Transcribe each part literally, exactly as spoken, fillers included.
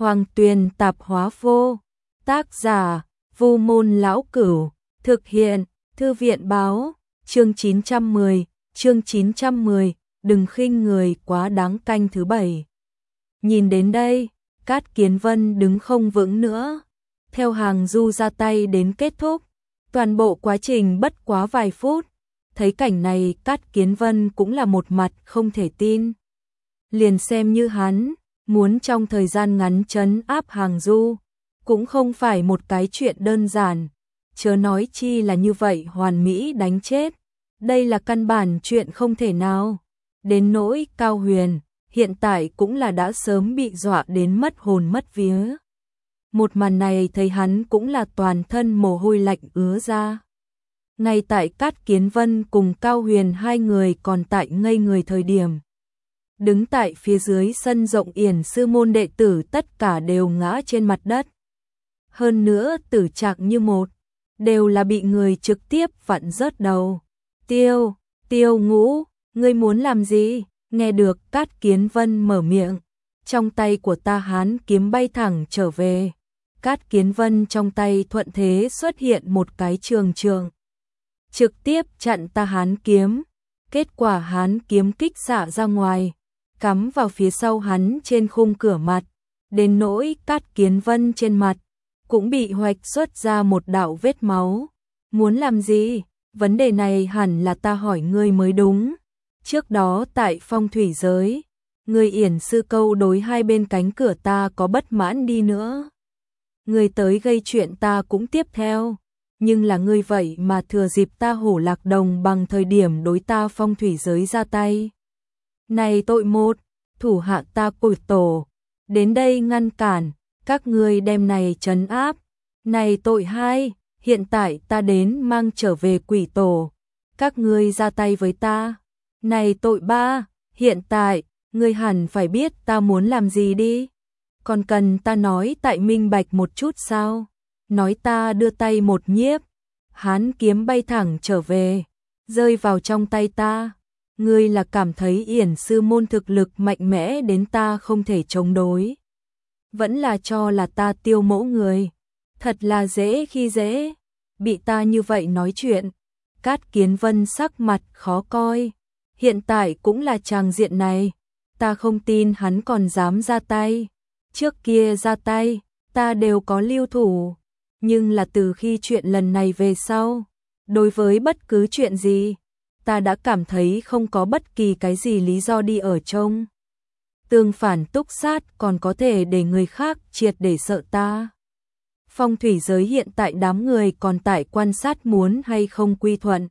Hoàng Tuyền Tạp Hóa Vô, tác giả Vu Môn Lão Cửu, thực hiện Thư viện Báo, chương chín trăm mười, chương chín trăm mười, đừng khinh người quá đáng canh thứ bảy. Nhìn đến đây, Cát Kiến Vân đứng không vững nữa, theo hàng du ra tay đến kết thúc, toàn bộ quá trình bất quá vài phút, thấy cảnh này Cát Kiến Vân cũng là một mặt không thể tin. Liền xem như hắn muốn trong thời gian ngắn trấn áp hàng du, cũng không phải một cái chuyện đơn giản, chớ nói chi là như vậy hoàn mỹ đánh chết, đây là căn bản chuyện không thể nào. Đến nỗi Cao Huyền, hiện tại cũng là đã sớm bị dọa đến mất hồn mất vía. Một màn này thấy hắn cũng là toàn thân mồ hôi lạnh ứa ra. Ngay tại Cát Kiến Vân cùng Cao Huyền hai người còn tại ngây người thời điểm, đứng tại phía dưới sân rộng Yển sư môn đệ tử tất cả đều ngã trên mặt đất. Hơn nữa tử trạng như một, đều là bị người trực tiếp vặn rớt đầu. Tiêu, Tiêu Ngũ, ngươi muốn làm gì? Nghe được Cát Kiến Vân mở miệng, trong tay của ta Hán kiếm bay thẳng trở về. Cát Kiến Vân trong tay thuận thế xuất hiện một cái trường trường, trực tiếp chặn ta Hán kiếm. Kết quả Hán kiếm kích xạ ra ngoài, cắm vào phía sau hắn trên khung cửa mặt, đến nỗi Cát Kiến Vân trên mặt cũng bị hoạch xuất ra một đạo vết máu. Muốn làm gì? Vấn đề này hẳn là ta hỏi ngươi mới đúng. Trước đó tại phong thủy giới, ngươi Yển sư câu đối hai bên cánh cửa ta có bất mãn đi nữa, ngươi tới gây chuyện ta cũng tiếp theo, nhưng là ngươi vậy mà thừa dịp ta Hổ Lạc Đồng bằng thời điểm đối ta phong thủy giới ra tay. Này tội một, thủ hạ ta Quỷ Tổ đến đây ngăn cản, các ngươi đem này trấn áp. Này tội hai, hiện tại ta đến mang trở về Quỷ Tổ, các ngươi ra tay với ta. Này tội ba, hiện tại ngươi hẳn phải biết ta muốn làm gì đi. Còn cần ta nói tại minh bạch một chút sao? Nói ta đưa tay một nhiếp, Hán kiếm bay thẳng trở về, rơi vào trong tay ta. Ngươi là cảm thấy Yển sư môn thực lực mạnh mẽ đến ta không thể chống đối, vẫn là cho là ta Tiêu mẫu người thật là dễ khi dễ, bị ta như vậy nói chuyện. Cát Kiến Vân sắc mặt khó coi, hiện tại cũng là tràng diện này, ta không tin hắn còn dám ra tay. Trước kia ra tay, ta đều có lưu thủ, nhưng là từ khi chuyện lần này về sau, đối với bất cứ chuyện gì, ta đã cảm thấy không có bất kỳ cái gì lý do đi ở trông. Tương phản túc sát còn có thể để người khác triệt để sợ ta. Phong thủy giới hiện tại đám người còn tại quan sát muốn hay không quy thuận.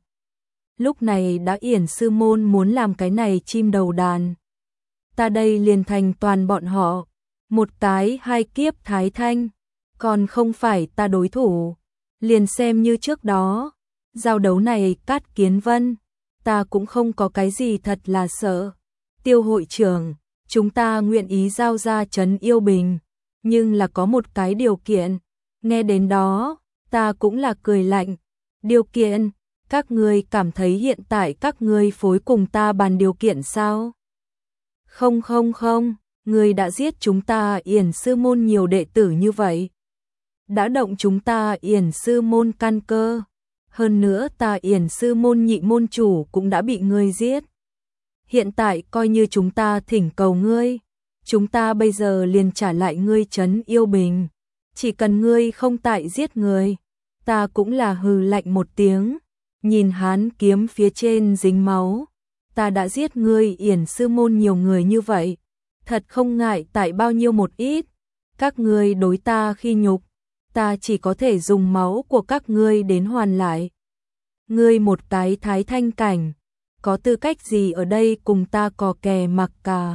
Lúc này đã Yển sư môn muốn làm cái này chim đầu đàn, ta đây liền thành toàn bọn họ. Một cái hai kiếp Thái Thanh, còn không phải ta đối thủ. Liền xem như trước đó, giao đấu này Cát Kiến Vân, ta cũng không có cái gì thật là sợ. Tiêu hội trưởng, chúng ta nguyện ý giao ra trấn Yêu Bình, nhưng là có một cái điều kiện. Nghe đến đó, ta cũng là cười lạnh. Điều kiện? Các ngươi cảm thấy hiện tại các ngươi phối cùng ta bàn điều kiện sao? Không không không, ngươi đã giết chúng ta Yển sư môn nhiều đệ tử như vậy, đã động chúng ta Yển sư môn căn cơ, hơn nữa ta Yển sư môn nhị môn chủ cũng đã bị ngươi giết. Hiện tại coi như chúng ta thỉnh cầu ngươi, chúng ta bây giờ liền trả lại ngươi trấn Yêu Bình, chỉ cần ngươi không tại giết người. Ta cũng là hừ lạnh một tiếng, nhìn Hán kiếm phía trên dính máu, ta đã giết ngươi Yển sư môn nhiều người như vậy, thật không ngại tại bao nhiêu một ít. Các ngươi đối ta khi nhục, ta chỉ có thể dùng máu của các ngươi đến hoàn lại. Ngươi một cái Thái Thanh cảnh, có tư cách gì ở đây cùng ta cò kè mặc cả?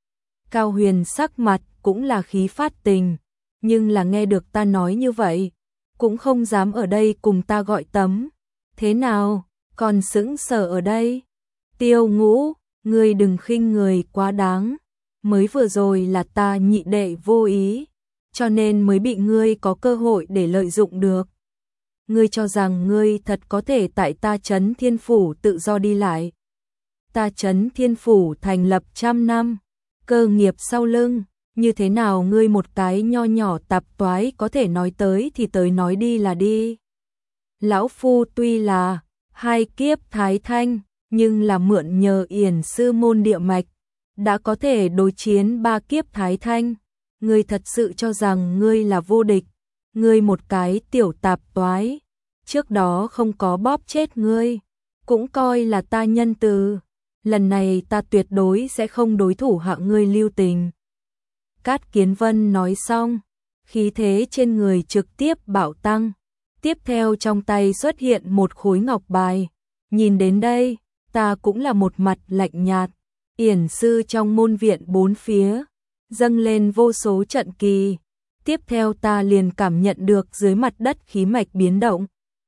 Cao Huyền sắc mặt cũng là khí phát tình, nhưng là nghe được ta nói như vậy, cũng không dám ở đây cùng ta gọi tấm. Thế nào, còn sững sờ ở đây? Tiêu Ngũ, ngươi đừng khinh người quá đáng. Mới vừa rồi là ta nhị đệ vô ý, cho nên mới bị ngươi có cơ hội để lợi dụng được. Ngươi cho rằng ngươi thật có thể tại ta Trấn Thiên Phủ tự do đi lại? Ta Trấn Thiên Phủ thành lập trăm năm, cơ nghiệp sau lưng, Như thế nào ngươi một cái nho nhỏ tạp toái có thể nói tới thì tới nói đi là đi. Lão phu tuy là hai kiếp thái thanh, nhưng là mượn nhờ yển sư môn địa mạch, đã có thể đối chiến ba kiếp thái thanh. Ngươi thật sự cho rằng ngươi là vô địch, ngươi một cái tiểu tạp toái, trước đó không có bóp chết ngươi, cũng coi là ta nhân từ, lần này ta tuyệt đối sẽ không đối thủ hạ ngươi lưu tình. Cát Kiến Vân nói xong, khí thế trên người trực tiếp bạo tăng, tiếp theo trong tay xuất hiện một khối ngọc bài, nhìn đến đây, ta cũng là một mặt lạnh nhạt, yển sư trong môn viện bốn phía, dâng lên vô số trận kỳ, tiếp theo ta liền cảm nhận được dưới mặt đất khí mạch biến động.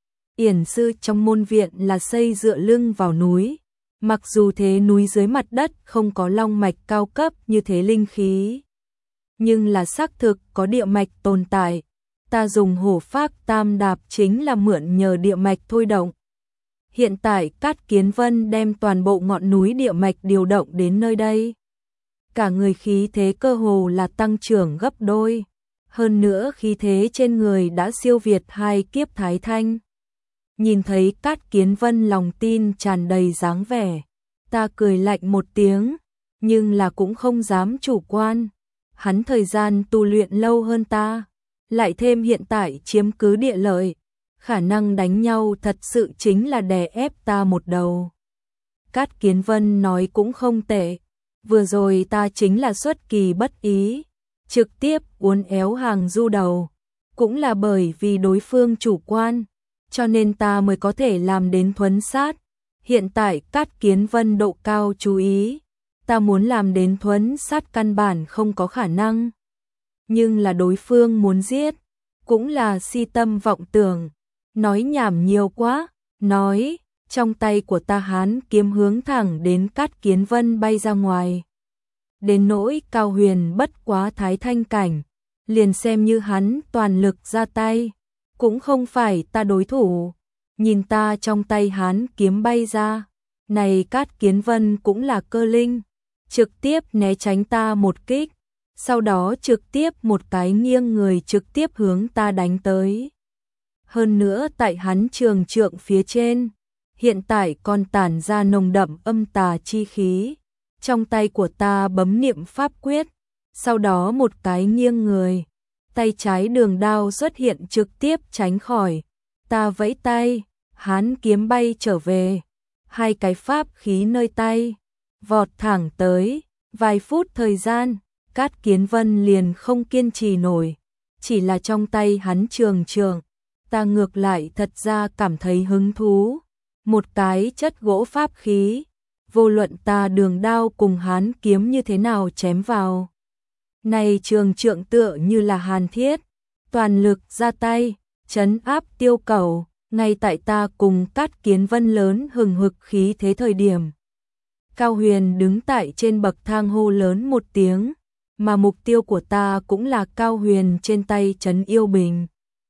Yển sư trong môn viện là xây dựa lưng vào núi, mặc dù thế núi dưới mặt đất không có long mạch cao cấp như thế linh khí, nhưng là xác thực có địa mạch tồn tại. Ta dùng hổ phác tam đạp chính là mượn nhờ địa mạch thôi động. Hiện tại Cát Kiến Vân đem toàn bộ ngọn núi địa mạch điều động đến nơi đây. Cả người khí thế cơ hồ là tăng trưởng gấp đôi. Hơn nữa khí thế trên người đã siêu việt hai kiếp thái thanh. Nhìn thấy Cát Kiến Vân lòng tin tràn đầy dáng vẻ, ta cười lạnh một tiếng, nhưng là cũng không dám chủ quan. Hắn thời gian tu luyện lâu hơn ta, lại thêm hiện tại chiếm cứ địa lợi, khả năng đánh nhau thật sự chính là đè ép ta một đầu. Cát Kiến Vân nói cũng không tệ, vừa rồi ta chính là xuất kỳ bất ý, trực tiếp uốn éo hàng du đầu, cũng là bởi vì đối phương chủ quan, cho nên ta mới có thể làm đến thuấn sát. Hiện tại Cát Kiến Vân độ cao chú ý, ta muốn làm đến thuấn sát căn bản không có khả năng. Nhưng là đối phương muốn giết, cũng là si tâm vọng tưởng, nói nhảm nhiều quá, nói, trong tay của ta hán kiếm hướng thẳng đến Cát Kiến Vân bay ra ngoài. Đến nỗi Cao Huyền bất quá thái thanh cảnh, liền xem như hắn toàn lực ra tay, cũng không phải ta đối thủ. Nhìn ta trong tay hán kiếm bay ra, này Cát Kiến Vân cũng là cơ linh, trực tiếp né tránh ta một kích, sau đó trực tiếp một cái nghiêng người trực tiếp hướng ta đánh tới. Hơn nữa tại hắn trường trượng phía trên, hiện tại còn tản ra nồng đậm âm tà chi khí. Trong tay của ta bấm niệm pháp quyết, sau đó một cái nghiêng người, tay trái đường đao xuất hiện trực tiếp tránh khỏi. Ta vẫy tay, hán kiếm bay trở về, hai cái pháp khí nơi tay, vọt thẳng tới, vài phút thời gian, Cát Kiến Vân liền không kiên trì nổi, chỉ là trong tay hắn trường trường, ta ngược lại thật ra cảm thấy hứng thú, một cái chất gỗ pháp khí, vô luận ta đường đao cùng hán kiếm như thế nào chém vào. Này trường trượng tựa như là hàn thiết, toàn lực ra tay, trấn áp tiêu cầu, ngay tại ta cùng Cát Kiến Vân lớn hừng hực khí thế thời điểm. Cao Huyền đứng tại trên bậc thang hô lớn một tiếng, mà mục tiêu của ta cũng là Cao Huyền trên tay trấn yêu bình.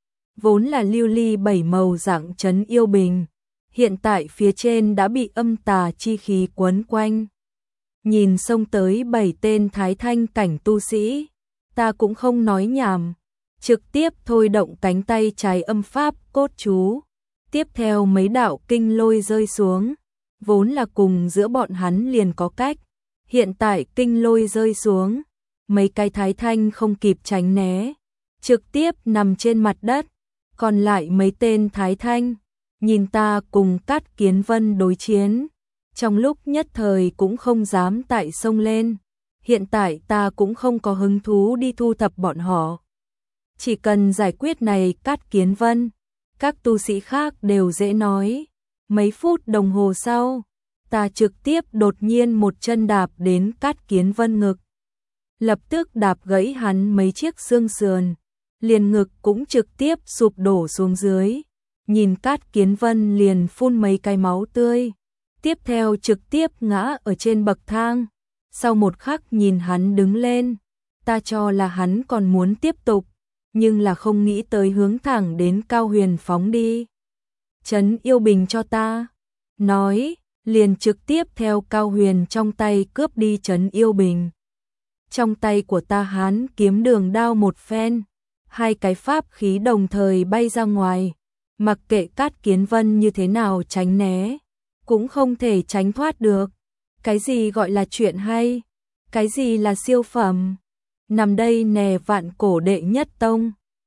Vốn là lưu ly bảy màu dạng trấn yêu bình, hiện tại phía trên đã bị âm tà chi khí quấn quanh. Nhìn xông tới bảy tên thái thanh cảnh tu sĩ, ta cũng không nói nhảm, trực tiếp thôi động cánh tay trái âm pháp cốt chú, tiếp theo mấy đạo kinh lôi rơi xuống, vốn là cùng giữa bọn hắn liền có cách, hiện tại kinh lôi rơi xuống, mấy cái thái thanh không kịp tránh né, trực tiếp nằm trên mặt đất, còn lại mấy tên thái thanh, nhìn ta cùng Cát Kiến Vân đối chiến, trong lúc nhất thời cũng không dám tại sông lên, hiện tại ta cũng không có hứng thú đi thu thập bọn họ. Chỉ cần giải quyết này Cát Kiến Vân, các tu sĩ khác đều dễ nói. Mấy phút đồng hồ sau, ta trực tiếp đột nhiên một chân đạp đến Cát Kiến Vân ngực. Lập tức đạp gãy hắn mấy chiếc xương sườn, liền ngực cũng trực tiếp sụp đổ xuống dưới. Nhìn Cát Kiến Vân liền phun mấy cái máu tươi, tiếp theo trực tiếp ngã ở trên bậc thang. Sau một khắc nhìn hắn đứng lên, ta cho là hắn còn muốn tiếp tục, nhưng là không nghĩ tới hướng thẳng đến Cao Huyền phóng đi. Trấn yêu bình cho ta, nói, liền trực tiếp theo Cao Huyền trong tay cướp đi trấn yêu bình. Trong tay của ta Hán kiếm đường đao một phen, hai cái pháp khí đồng thời bay ra ngoài, mặc kệ Cát Kiến Vân như thế nào tránh né, cũng không thể tránh thoát được. Cái gì gọi là chuyện hay? Cái gì là siêu phẩm? Nằm đây nè vạn cổ đệ nhất tông.